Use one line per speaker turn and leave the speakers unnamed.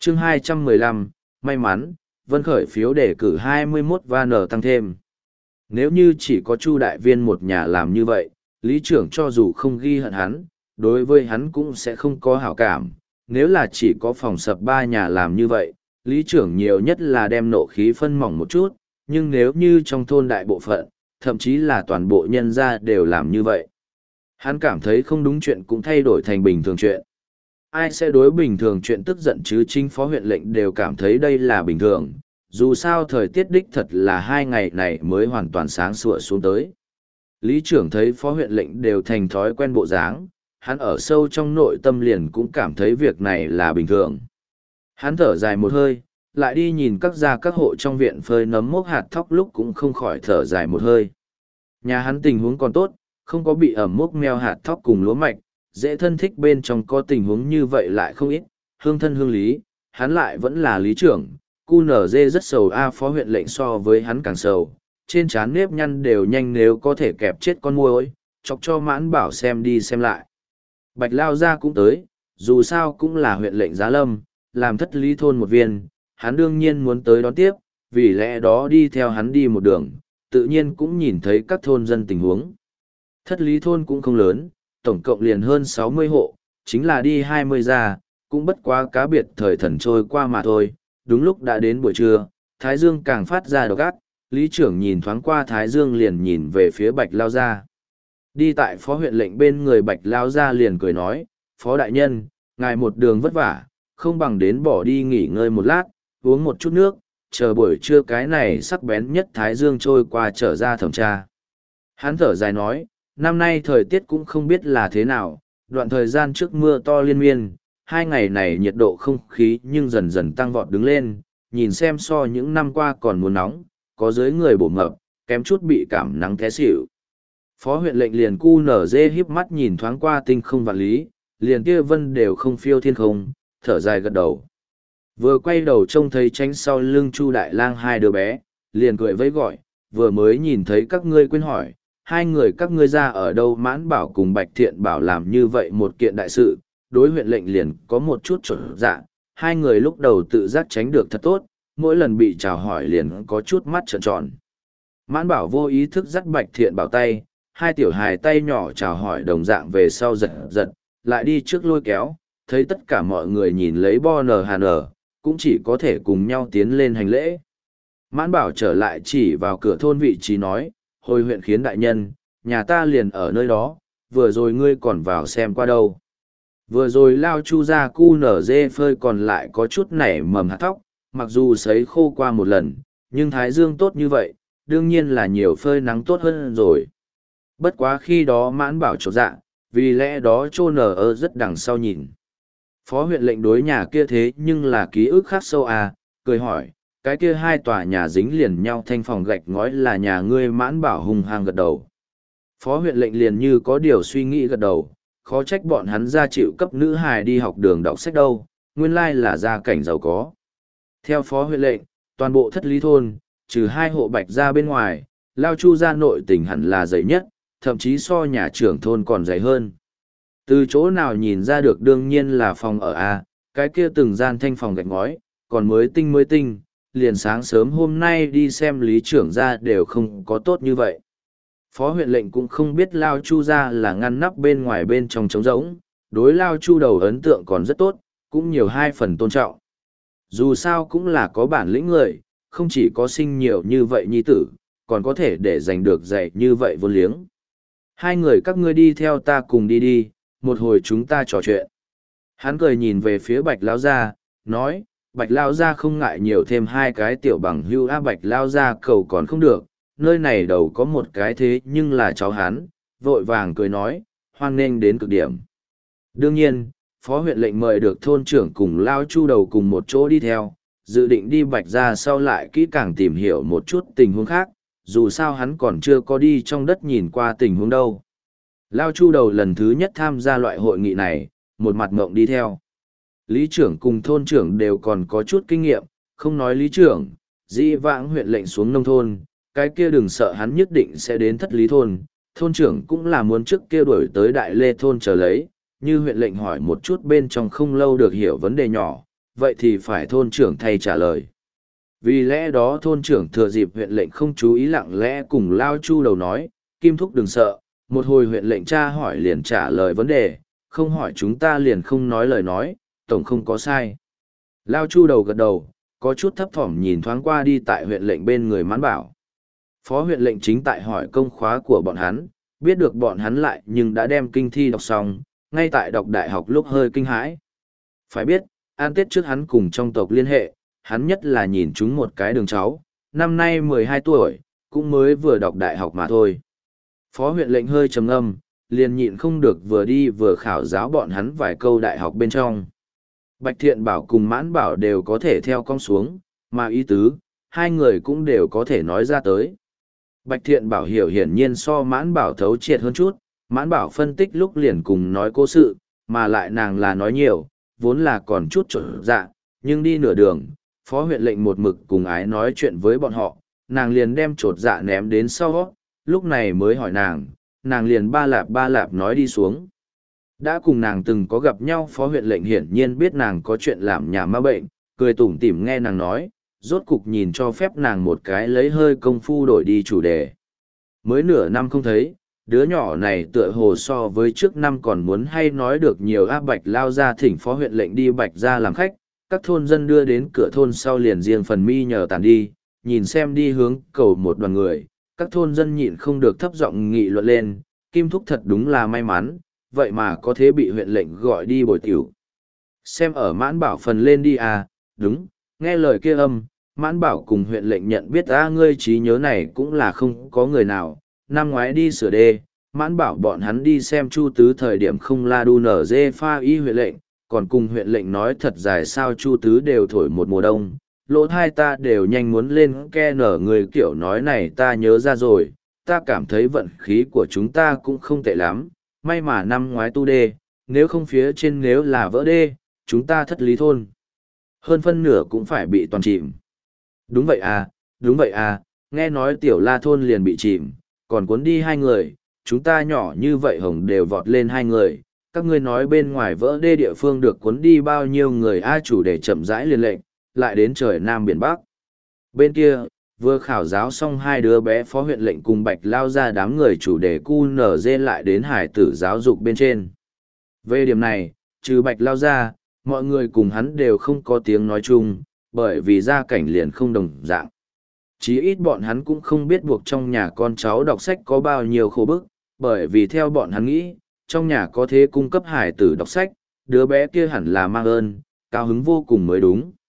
chương 215, may mắn, Vân Khởi phiếu đề cử 21 và nở tăng thêm. Nếu như chỉ có Chu đại viên một nhà làm như vậy, lý trưởng cho dù không ghi hận hắn, đối với hắn cũng sẽ không có hảo cảm. Nếu là chỉ có phòng sập 3 nhà làm như vậy, lý trưởng nhiều nhất là đem nộ khí phân mỏng một chút, nhưng nếu như trong thôn đại bộ phận, thậm chí là toàn bộ nhân gia đều làm như vậy. Hắn cảm thấy không đúng chuyện cũng thay đổi thành bình thường chuyện. Ai sẽ đối bình thường chuyện tức giận chứ? Chính phó huyện lệnh đều cảm thấy đây là bình thường, dù sao thời tiết đích thật là 2 ngày này mới hoàn toàn sáng sủa xuống tới. Lý trưởng thấy phó huyện lệnh đều thành thói quen bộ dáng, hắn ở sâu trong nội tâm liền cũng cảm thấy việc này là bình thường. Hắn thở dài một hơi, lại đi nhìn các gia các hộ trong viện phơi nấm mốc hạt thóc lúc cũng không khỏi thở dài một hơi. Nhà hắn tình huống còn tốt, không có bị ẩm mốc meo hạt thóc cùng lúa mạch, dễ thân thích bên trong có tình huống như vậy lại không ít, hương thân hương lý, hắn lại vẫn là lý trưởng. QNZ rất sầu phó huyện lệnh so với hắn càng sầu, trên trán nếp nhăn đều nhanh nếu có thể kẹp chết con muỗi, chọc cho Mãn Bảo xem đi xem lại. Bạch Lao Gia cũng tới, dù sao cũng là huyện lệnh Giá Lâm, làm thất lý thôn một viên, hắn đương nhiên muốn tới đón tiếp, vì lẽ đó đi theo hắn đi một đường, tự nhiên cũng nhìn thấy các thôn dân tình huống. Thất lý thôn cũng không lớn, tổng cộng liền hơn 60 hộ, chính là đi 20 gia, cũng bất quá cá biệt thời thần trôi qua mà thôi. Đúng lúc đã đến buổi trưa, Thái Dương càng phát ra độc ác, lý trưởng nhìn thoáng qua Thái Dương liền nhìn về phía Bạch Lao Gia. Đi tại phó huyện lệnh bên người Bạch Lao Gia liền cười nói, phó đại nhân, ngài một đường vất vả, không bằng đến bỏ đi nghỉ ngơi một lát, uống một chút nước, chờ buổi trưa cái này sắc bén nhất Thái Dương trôi qua trở ra thẩm tra. Hắn thở dài nói, năm nay thời tiết cũng không biết là thế nào, đoạn thời gian trước mưa to liên miên, 2 ngày này nhiệt độ không khí nhưng dần dần tăng vọt đứng lên, nhìn xem so những năm qua còn muốn nóng, có dưới người bổ mập, kém chút bị cảm nắng té xỉu. Phó huyện lệnh liền QNZ híp mắt nhìn thoáng qua tinh không vạn lý, liền kia vân đều không phiêu thiên không, thở dài gật đầu. Vừa quay đầu trông thấy tránh sau lưng Chu Đại Lang 2 đứa bé, liền cười vẫy gọi, vừa mới nhìn thấy các ngươi quên hỏi, 2 người các ngươi ra ở đâu? Mãn Bảo cùng Bạch Thiện Bảo làm như vậy một kiện đại sự, đối huyện lệnh liền có một chút chuẩn dạ, 2 người lúc đầu tự giác tránh được thật tốt, mỗi lần bị chào hỏi liền có chút mắt trợn tròn. Mãn Bảo vô ý thức dắt Bạch Thiện Bảo tay, 2 tiểu hài tay nhỏ chào hỏi đồng dạng về sau giật giật, lại đi trước lôi kéo, thấy tất cả mọi người nhìn lấy bo nờ hà nở, cũng chỉ có thể cùng nhau tiến lên hành lễ. Mãn Bảo trở lại chỉ vào cửa thôn vị trí nói, hồi huyện khiến đại nhân, nhà ta liền ở nơi đó, vừa rồi ngươi còn vào xem qua đâu. Vừa rồi Lao Chu ra cu nở dê phơi còn lại có chút nảy mầm hạt thóc, mặc dù sấy khô qua một lần, nhưng thái dương tốt như vậy, đương nhiên là nhiều phơi nắng tốt hơn rồi. Bất quá khi đó Mãn Bảo chột dạ, vì lẽ đó chô nở ở rất đằng sau nhìn. Phó huyện lệnh đối nhà kia thế nhưng là ký ức khắc sâu cười hỏi, cái kia 2 tòa nhà dính liền nhau thanh phòng gạch ngói là nhà ngươi? Mãn Bảo hùng hăng gật đầu. Phó huyện lệnh liền như có điều suy nghĩ gật đầu, khó trách bọn hắn ra chịu cấp nữ hài đi học đường đọc sách đâu, nguyên lai là gia cảnh giàu có. Theo phó huyện lệnh, toàn bộ thất lý thôn, trừ 2 hộ Bạch gia bên ngoài, Lao Chu gia nội tình hẳn là dày nhất, thậm chí so nhà trưởng thôn còn dày hơn. Từ chỗ nào nhìn ra được? Đương nhiên là phòng ở cái kia từng gian thanh phòng gạch ngói, còn mới tinh, liền sáng sớm hôm nay đi xem lý trưởng gia đều không có tốt như vậy. Phó huyện lệnh cũng không biết Lao Chu gia là ngăn nắp bên ngoài bên trong trống rỗng, đối Lao Chu đầu ấn tượng còn rất tốt, cũng nhiều 2 phần tôn trọng. Dù sao cũng là có bản lĩnh người, không chỉ có sinh nhiều như vậy nhi tử, còn có thể để giành được dạy như vậy vô liếng. 2 người các ngươi đi theo ta cùng đi, một hồi chúng ta trò chuyện. Hắn cười nhìn về phía Bạch Lão gia, nói, Bạch Lão gia không ngại nhiều thêm 2 cái tiểu bằng hưu Bạch Lão gia cầu còn không được, nơi này đầu có một cái thế nhưng là cháu hắn, vội vàng cười nói, hoan nghênh đến cực điểm. Đương nhiên, phó huyện lệnh mời được thôn trưởng cùng Lao Chu đầu cùng một chỗ đi theo, dự định đi Bạch gia sau lại kỹ càng tìm hiểu một chút tình huống khác, dù sao hắn còn chưa có đi trong đất nhìn qua tình huống đâu. Lao Chu đầu lần thứ nhất tham gia loại hội nghị này, một mặt ngộng đi theo. Lý trưởng cùng thôn trưởng đều còn có chút kinh nghiệm, không nói lý trưởng, dĩ vãng huyện lệnh xuống nông thôn, cái kia đừng sợ hắn nhất định sẽ đến thất lý thôn, thôn trưởng cũng là muốn trước kia đuổi tới đại lê thôn chờ lấy, như huyện lệnh hỏi một chút bên trong không lâu được hiểu vấn đề nhỏ, vậy thì phải thôn trưởng thay trả lời. Vì lẽ đó thôn trưởng thừa dịp huyện lệnh không chú ý lặng lẽ cùng Lao Chu đầu nói, Kim Thúc đừng sợ, một hồi huyện lệnh tra hỏi liền trả lời vấn đề, không hỏi chúng ta liền không nói lời nói, tổng không có sai. Lao Chu đầu gật đầu, có chút thấp thỏm nhìn thoáng qua đi tại huyện lệnh bên người Mãn Bảo. Phó huyện lệnh chính tại hỏi công khóa của bọn hắn, biết được bọn hắn lại nhưng đã đem kinh thi đọc xong, ngay tại đọc đại học lúc hơi kinh hãi. Phải biết, an tết trước hắn cùng trong tộc liên hệ, hắn nhất là nhìn chúng một cái đường cháu, năm nay 12 tuổi, cũng mới vừa đọc đại học mà thôi. Phó huyện lệnh hơi trầm ngâm, liền nhịn không được vừa đi vừa khảo giáo bọn hắn vài câu đại học bên trong. Bạch Thiện Bảo cùng Mãn Bảo đều có thể theo con xuống, mà ý tứ, hai người cũng đều có thể nói ra tới. Bạch Thiện Bảo hiểu hiển nhiên so Mãn Bảo thấu triệt hơn chút, Mãn Bảo phân tích lúc liền cùng nói cố sự, mà lại nàng là nói nhiều, vốn là còn chút trở dạ, nhưng đi nửa đường, phó huyện lệnh một mực cùng ái nói chuyện với bọn họ, nàng liền đem trột dạ ném đến sau, lúc này mới hỏi nàng liền ba lạp nói đi xuống. Đã cùng nàng từng có gặp nhau phó huyện lệnh hiển nhiên biết nàng có chuyện làm nhà ma bệnh, cười tủm tỉm nghe nàng nói, rốt cục nhìn cho phép nàng một cái lấy hơi công phu đổi đi chủ đề. Mới nửa năm không thấy, đứa nhỏ này tựa hồ so với trước năm còn muốn hay nói được nhiều áp Bạch lao ra thỉnh phó huyện lệnh đi Bạch ra làm khách, các thôn dân đưa đến cửa thôn sau liền riêng phần mi nhờ tàn đi, nhìn xem đi hướng cầu một đoàn người, các thôn dân nhịn không được thấp giọng nghị luận lên, Kim Thúc thật đúng là may mắn, vậy mà có thể bị huyện lệnh gọi đi bồi tiểu. Xem ở Mãn Bảo phần lên đi à, đúng, nghe lời kia âm, Mãn Bảo cùng huyện lệnh nhận biết ngươi trí nhớ này cũng là không có người nào, năm ngoái đi sửa đê, Mãn Bảo bọn hắn đi xem Chu Tứ thời điểm không la đu nở dê pha y huyện lệnh, còn cùng huyện lệnh nói thật dài sao Chu Tứ đều thổi một mùa đông, lỗ thai ta đều nhanh muốn lên ke nở người kiểu nói này ta nhớ ra rồi, ta cảm thấy vận khí của chúng ta cũng không tệ lắm, may mà năm ngoái tu đê, nếu không phía trên nếu là vỡ đê, chúng ta thất lý thôn. Hơn phân nửa cũng phải bị toàn chìm. Đúng vậy à, nghe nói tiểu la thôn liền bị chìm, còn cuốn đi hai người, chúng ta nhỏ như vậy hồng đều vọt lên hai người, các ngươi nói bên ngoài vỡ đê địa phương được cuốn đi bao nhiêu người chủ để chậm rãi liên lệnh, lại đến trời Nam Biển Bắc. Bên kia, vừa khảo giáo xong hai đứa bé phó huyện lệnh cùng Bạch lao ra đám người chủ đề QNZ lại đến hải tử giáo dục bên trên. Về điểm này, trừ Bạch lao ra, mọi người cùng hắn đều không có tiếng nói chung, bởi vì gia cảnh liền không đồng dạng. Chí ít bọn hắn cũng không biết buộc trong nhà con cháu đọc sách có bao nhiêu khổ bức, bởi vì theo bọn hắn nghĩ, trong nhà có thế cung cấp hải tử đọc sách, đứa bé kia hẳn là mang ơn, cao hứng vô cùng mới đúng.